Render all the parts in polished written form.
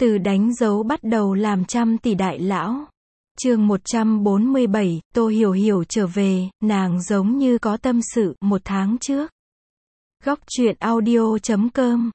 Từ đánh dấu bắt đầu làm trăm tỷ đại lão. Chương 147, Tô Hiểu Hiểu trở về, nàng giống như có tâm sự, 1 tháng trước. Góc truyện audio.com.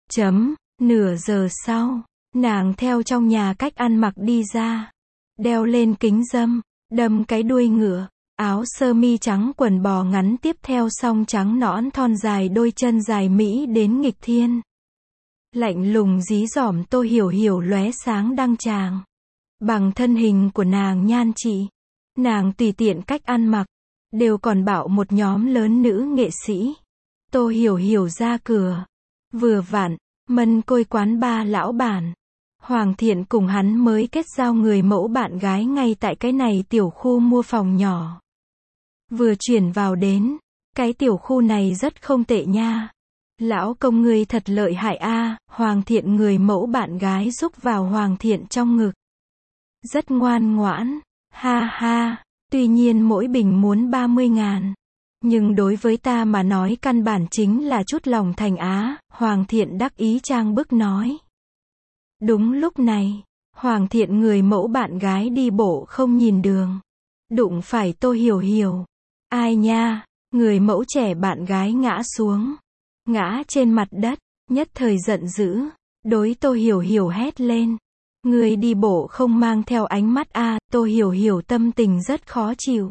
Nửa giờ sau, nàng theo trong nhà cách ăn mặc đi ra. Đeo lên kính râm, đâm cái đuôi ngựa, áo sơ mi trắng quần bò ngắn tiếp theo song trắng nõn thon dài đôi chân dài mỹ đến nghịch thiên. Lạnh lùng dí dỏm Tô Hiểu Hiểu lóe sáng đăng tràng. Bằng thân hình của nàng nhan trị, nàng tùy tiện cách ăn mặc, đều còn bạo một nhóm lớn nữ nghệ sĩ. Tô Hiểu Hiểu ra cửa, vừa vặn, Mân Côi quán ba lão bản. Hoàng Thiện cùng hắn mới kết giao người mẫu bạn gái ngay tại cái này tiểu khu mua phòng nhỏ. Vừa chuyển vào đến, cái tiểu khu này rất không tệ nha. Lão công ngươi thật lợi hại a. Hoàng Thiện người mẫu bạn gái rúc vào Hoàng Thiện trong ngực. Rất ngoan ngoãn, ha ha, tuy nhiên mỗi bình muốn 30.000. Nhưng đối với ta mà nói căn bản chính là chút lòng thành á, Hoàng Thiện đắc ý trang bức nói. Đúng lúc này, Hoàng Thiện người mẫu bạn gái đi bộ không nhìn đường. Đụng phải Tô Hiểu Hiểu. Ai nha, người mẫu trẻ bạn gái ngã xuống. Ngã trên mặt đất, nhất thời giận dữ, đối Tô Hiểu Hiểu hét lên. Người đi bộ không mang theo ánh mắt a. Tô Hiểu Hiểu tâm tình rất khó chịu.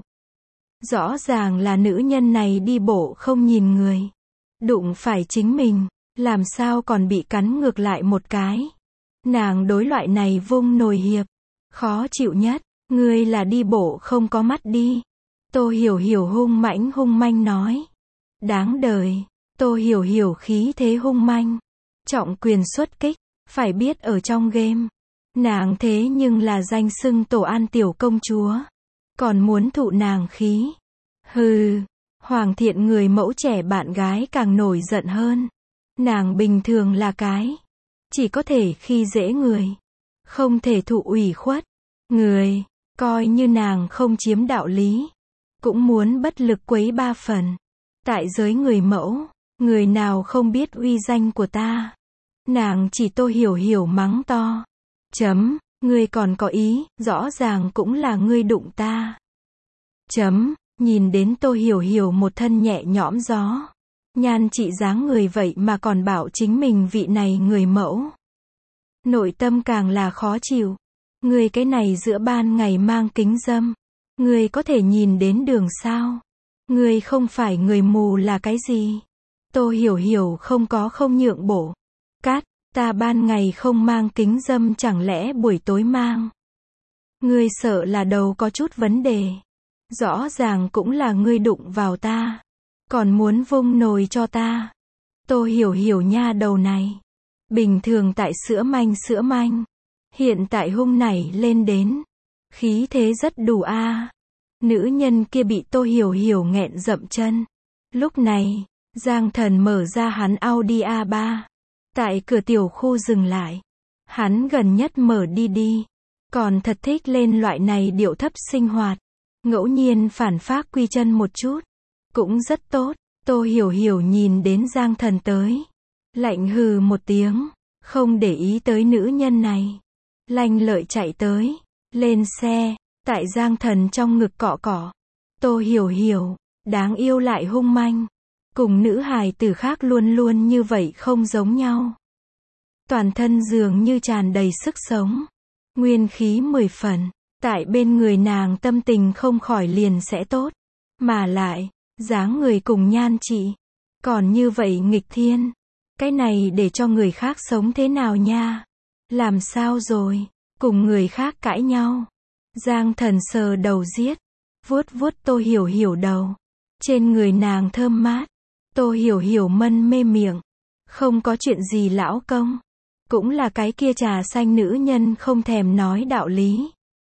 Rõ ràng là nữ nhân này đi bộ không nhìn người. Đụng phải chính mình, làm sao còn bị cắn ngược lại một cái. Nàng đối loại này vung nồi hiệp. Khó chịu nhất, ngươi là đi bộ không có mắt đi. Tô Hiểu Hiểu hung manh nói. Đáng đời, Tô Hiểu Hiểu khí thế hung manh. Trọng quyền xuất kích, phải biết ở trong game. Nàng thế nhưng là danh xưng tổ an tiểu công chúa. Còn muốn thụ nàng khí. Hừ, Hoàng Thiện người mẫu trẻ bạn gái càng nổi giận hơn. Nàng bình thường là cái. Chỉ có thể khi dễ người. Không thể thụ ủy khuất. Người, coi như nàng không chiếm đạo lý. Cũng muốn bất lực quấy 3 phần. Tại giới người mẫu, người nào không biết uy danh của ta. Nàng chỉ Tô Hiểu Hiểu mắng to. Ngươi còn có ý, rõ ràng cũng là ngươi đụng ta. Nhìn đến Tô Hiểu Hiểu một thân nhẹ nhõm gió. Nhan trị dáng người vậy mà còn bảo chính mình vị này người mẫu. Nội tâm càng là khó chịu. Ngươi cái này giữa ban ngày mang kính râm. Ngươi có thể nhìn đến đường sao? Ngươi không phải người mù là cái gì? Tô Hiểu Hiểu không nhượng bộ. Cát, ta ban ngày không mang kính râm chẳng lẽ buổi tối mang? Ngươi sợ là đầu có chút vấn đề. Rõ ràng cũng là ngươi đụng vào ta. Còn muốn vung nồi cho ta. Tô Hiểu Hiểu nha đầu này. Bình thường tại sữa manh. Hiện tại hung nảy lên đến. Khí thế rất đủ a. Nữ nhân kia bị Tô Hiểu Hiểu nghẹn dậm chân. Lúc này, Giang Thần mở ra hắn Audi A3. Tại cửa tiểu khu dừng lại. Hắn gần nhất mở đi. Còn thật thích lên loại này điệu thấp sinh hoạt. Ngẫu nhiên phản phác quy chân một chút. Cũng rất tốt. Tô Hiểu Hiểu nhìn đến Giang Thần tới. Lạnh hừ một tiếng. Không để ý tới nữ nhân này. Lanh lợi chạy tới. Lên xe. Tại Giang Thần trong ngực cọ cọ. Tô Hiểu Hiểu. Đáng yêu lại hung manh. Cùng nữ hài tử khác luôn như vậy không giống nhau. Toàn thân dường như tràn đầy sức sống. Nguyên khí 10 phần. Tại bên người nàng tâm tình không khỏi liền sẽ tốt. Mà lại, dáng người cùng nhan trị. Còn như vậy nghịch thiên. Cái này để cho người khác sống thế nào nha? Làm sao rồi? Cùng người khác cãi nhau. Giang Thần sờ đầu giết. Vuốt Tô Hiểu Hiểu đầu. Trên người nàng thơm mát. Tô Hiểu Hiểu mân mê miệng. Không có chuyện gì lão công. Cũng là cái kia trà xanh nữ nhân không thèm nói đạo lý.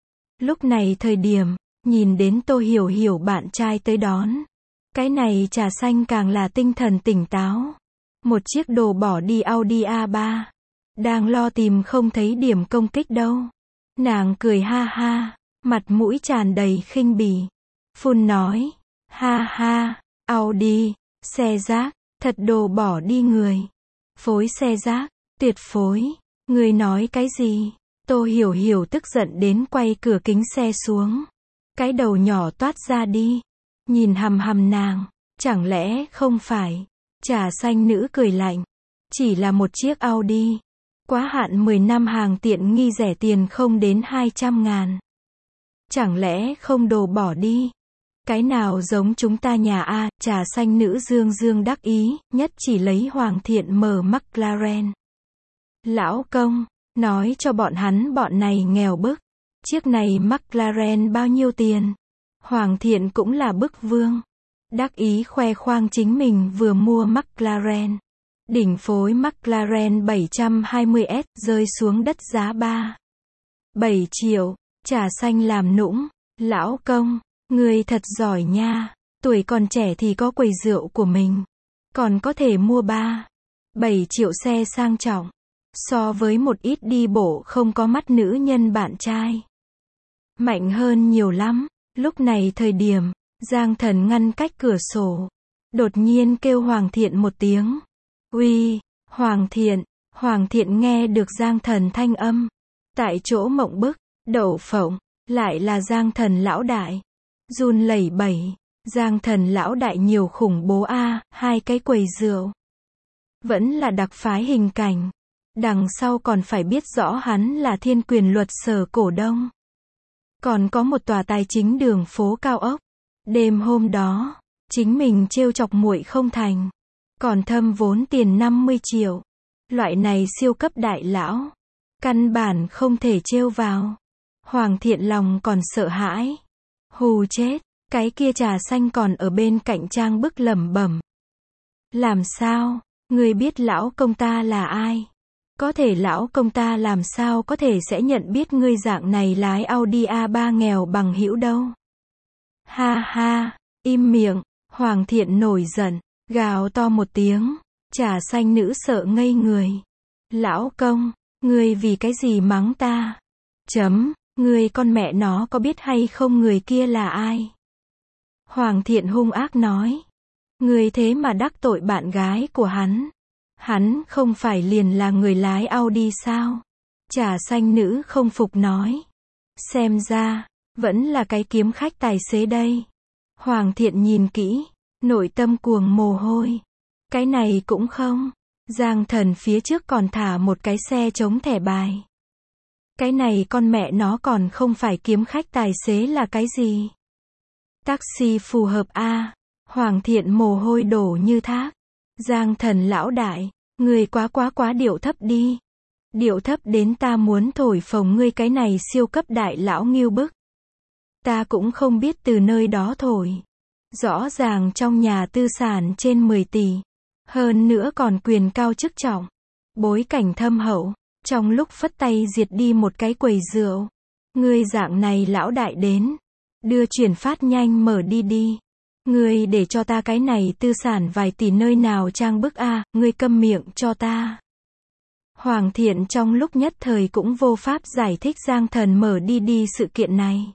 Lúc này thời điểm, nhìn đến Tô Hiểu Hiểu bạn trai tới đón. Cái này trà xanh càng là tinh thần tỉnh táo. Một chiếc đồ bỏ đi Audi A3. Đang lo tìm không thấy điểm công kích đâu. Nàng cười ha ha, mặt mũi tràn đầy khinh bỉ. Phun nói, ha ha, Audi, xe rác, thật đồ bỏ đi người. Phối xe rác, tuyệt phối. Ngươi nói cái gì? Tô Hiểu Hiểu tức giận đến quay cửa kính xe xuống. Cái đầu nhỏ toát ra đi. Nhìn hằm hằm nàng. Chẳng lẽ không phải? Trà xanh nữ cười lạnh. Chỉ là một chiếc Audi. Quá hạn 10 năm hàng tiện nghi rẻ tiền không đến 200.000. Chẳng lẽ không đồ bỏ đi? Cái nào giống chúng ta nhà a? Trà xanh nữ dương dương đắc ý, nhất chỉ lấy Hoàng Thiện mở McLaren. Lão công, nói cho bọn hắn bọn này nghèo bức. Chiếc này McLaren bao nhiêu tiền? Hoàng Thiện cũng là bức vương. Đắc ý khoe khoang chính mình vừa mua McLaren. Đỉnh phối McLaren 720S rơi xuống đất giá 7 triệu. Trà xanh làm nũng. Lão công, người thật giỏi nha. Tuổi còn trẻ thì có quầy rượu của mình. Còn có thể mua 7 triệu xe sang trọng. So với một ít đi bộ không có mắt nữ nhân bạn trai. Mạnh hơn nhiều lắm. Lúc này thời điểm, Giang Thần ngăn cách cửa sổ. Đột nhiên kêu Hoàng Thiện một tiếng. Uy, Hoàng Thiện. Hoàng Thiện nghe được Giang Thần thanh âm. Tại chỗ mộng bức, đậu phộng, lại là Giang Thần lão đại. Run lẩy bẩy. Giang Thần lão đại nhiều khủng bố a, hai cái quầy rượu. Vẫn là đặc phái hình cảnh. Đằng sau còn phải biết rõ hắn là thiên quyền luật sở cổ đông. Còn có một tòa tài chính đường phố cao ốc. Đêm hôm đó, chính mình trêu chọc muội không thành. Còn thâm vốn tiền 50 triệu. Loại này siêu cấp đại lão. Căn bản không thể trêu vào. Hoàng Thiện lòng còn sợ hãi. Hù chết, cái kia trà xanh còn ở bên cạnh trang bức lẩm bẩm. Làm sao, ngươi biết lão công ta là ai? Có thể lão công ta làm sao có thể sẽ nhận biết ngươi dạng này lái Audi A3 nghèo bằng hữu đâu. Ha ha, im miệng, Hoàng Thiện nổi giận, gào to một tiếng, trà xanh nữ sợ ngây người. Lão công, ngươi vì cái gì mắng ta? Ngươi con mẹ nó có biết hay không người kia là ai? Hoàng Thiện hung ác nói. Ngươi thế mà đắc tội bạn gái của hắn. Hắn không phải liền là người lái Audi sao? Trà xanh nữ không phục nói. Xem ra, vẫn là cái kiếm khách tài xế đây. Hoàng Thiện nhìn kỹ, nội tâm cuồng mồ hôi. Cái này cũng không. Giang Thần phía trước còn thả một cái xe chống thẻ bài. Cái này con mẹ nó còn không phải kiếm khách tài xế là cái gì? Taxi phù hợp a. Hoàng Thiện mồ hôi đổ như thác. Giang Thần lão đại, người quá điệu thấp đi. Điệu thấp đến ta muốn thổi phồng ngươi cái này siêu cấp đại lão nghiêu bức. Ta cũng không biết từ nơi đó thổi. Rõ ràng trong nhà tư sản trên 10 tỷ. Hơn nữa còn quyền cao chức trọng. Bối cảnh thâm hậu. Trong lúc phất tay diệt đi một cái quầy rượu. Ngươi dạng này lão đại đến. Đưa chuyển phát nhanh mở đi. Ngươi để cho ta cái này tư sản vài tỷ nơi nào trang bức a, ngươi câm miệng cho ta. Hoàng Thiện trong lúc nhất thời cũng vô pháp giải thích Giang Thần mở đi sự kiện này.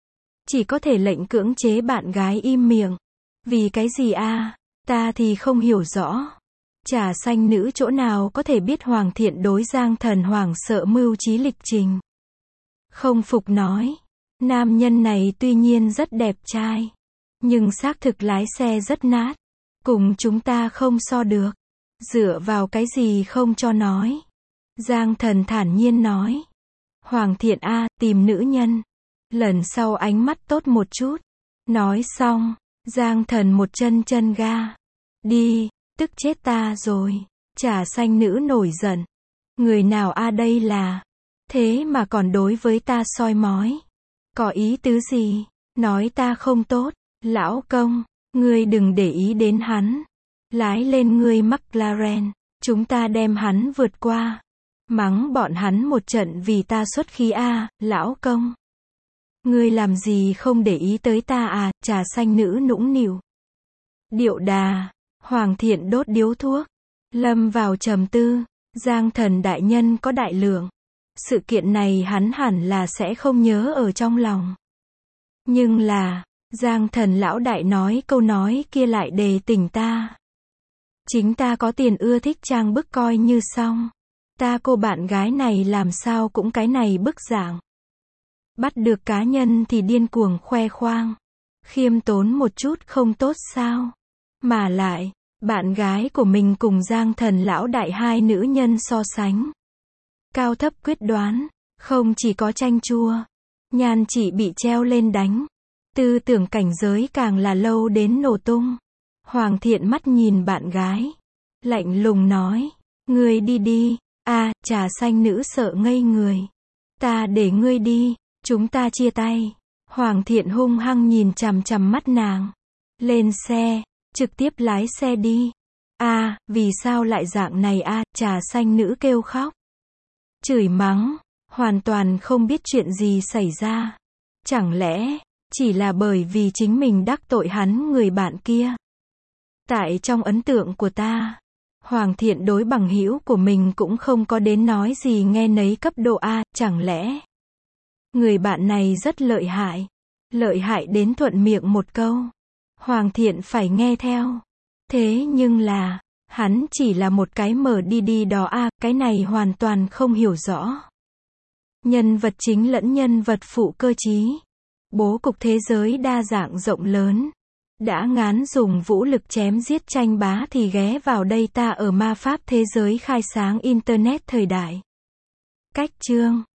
Chỉ có thể lệnh cưỡng chế bạn gái im miệng. Vì cái gì a? Ta thì không hiểu rõ. Trà xanh nữ chỗ nào có thể biết Hoàng Thiện đối Giang Thần hoảng sợ mưu trí lịch trình. Không phục nói. Nam nhân này tuy nhiên rất đẹp trai. Nhưng xác thực lái xe rất nát. Cùng chúng ta không so được. Dựa vào cái gì không cho nói. Giang Thần thản nhiên nói. Hoàng Thiện a, tìm nữ nhân. Lần sau ánh mắt tốt một chút. Nói xong, Giang Thần một chân ga. Đi, tức chết ta rồi. Trà xanh nữ nổi giận. Người nào a đây là. Thế mà còn đối với ta soi mói. Có ý tứ gì? Nói ta không tốt. Lão công, ngươi đừng để ý đến hắn. Lái lên ngươi McLaren. Chúng ta đem hắn vượt qua. Mắng bọn hắn một trận vì ta xuất khí a, lão công. Ngươi làm gì không để ý tới ta à? Trà xanh nữ nũng nịu. Điệu đà. Hoàng Thiện đốt điếu thuốc. Lâm vào trầm tư. Giang Thần đại nhân có đại lượng. Sự kiện này hắn hẳn là sẽ không nhớ ở trong lòng. Nhưng là, Giang Thần lão đại nói câu nói kia lại đề tỉnh ta. Chính ta có tiền ưa thích trang bức coi như xong. Cô bạn gái này làm sao cũng cái này bức dạng. Bắt được cá nhân thì điên cuồng khoe khoang. Khiêm tốn một chút không tốt sao? Mà lại, bạn gái của mình cùng Giang Thần lão đại hai nữ nhân so sánh. Cao thấp quyết đoán, không chỉ có chanh chua, nhan chỉ bị treo lên đánh. Tư tưởng cảnh giới càng là lâu đến nổ tung. Hoàng Thiện mắt nhìn bạn gái, lạnh lùng nói, ngươi đi đi, trà xanh nữ sợ ngây người. Ta để ngươi đi, chúng ta chia tay. Hoàng Thiện hung hăng nhìn chằm chằm mắt nàng. Lên xe, trực tiếp lái xe đi. Vì sao lại dạng này trà xanh nữ kêu khóc. Chửi mắng, hoàn toàn không biết chuyện gì xảy ra. Chẳng lẽ, chỉ là bởi vì chính mình đắc tội hắn người bạn kia. Tại trong ấn tượng của ta, Hoàng Thiện đối bằng hữu của mình cũng không có đến nói gì nghe nấy cấp độ chẳng lẽ người bạn này rất lợi hại đến thuận miệng một câu, Hoàng Thiện phải nghe theo. Thế nhưng là, hắn chỉ là một cái mở đi đó cái này hoàn toàn không hiểu rõ. Nhân vật chính lẫn nhân vật phụ cơ trí. Bố cục thế giới đa dạng rộng lớn. Đã ngán dùng vũ lực chém giết tranh bá thì ghé vào đây ta ở ma pháp thế giới khai sáng Internet thời đại. Cách chương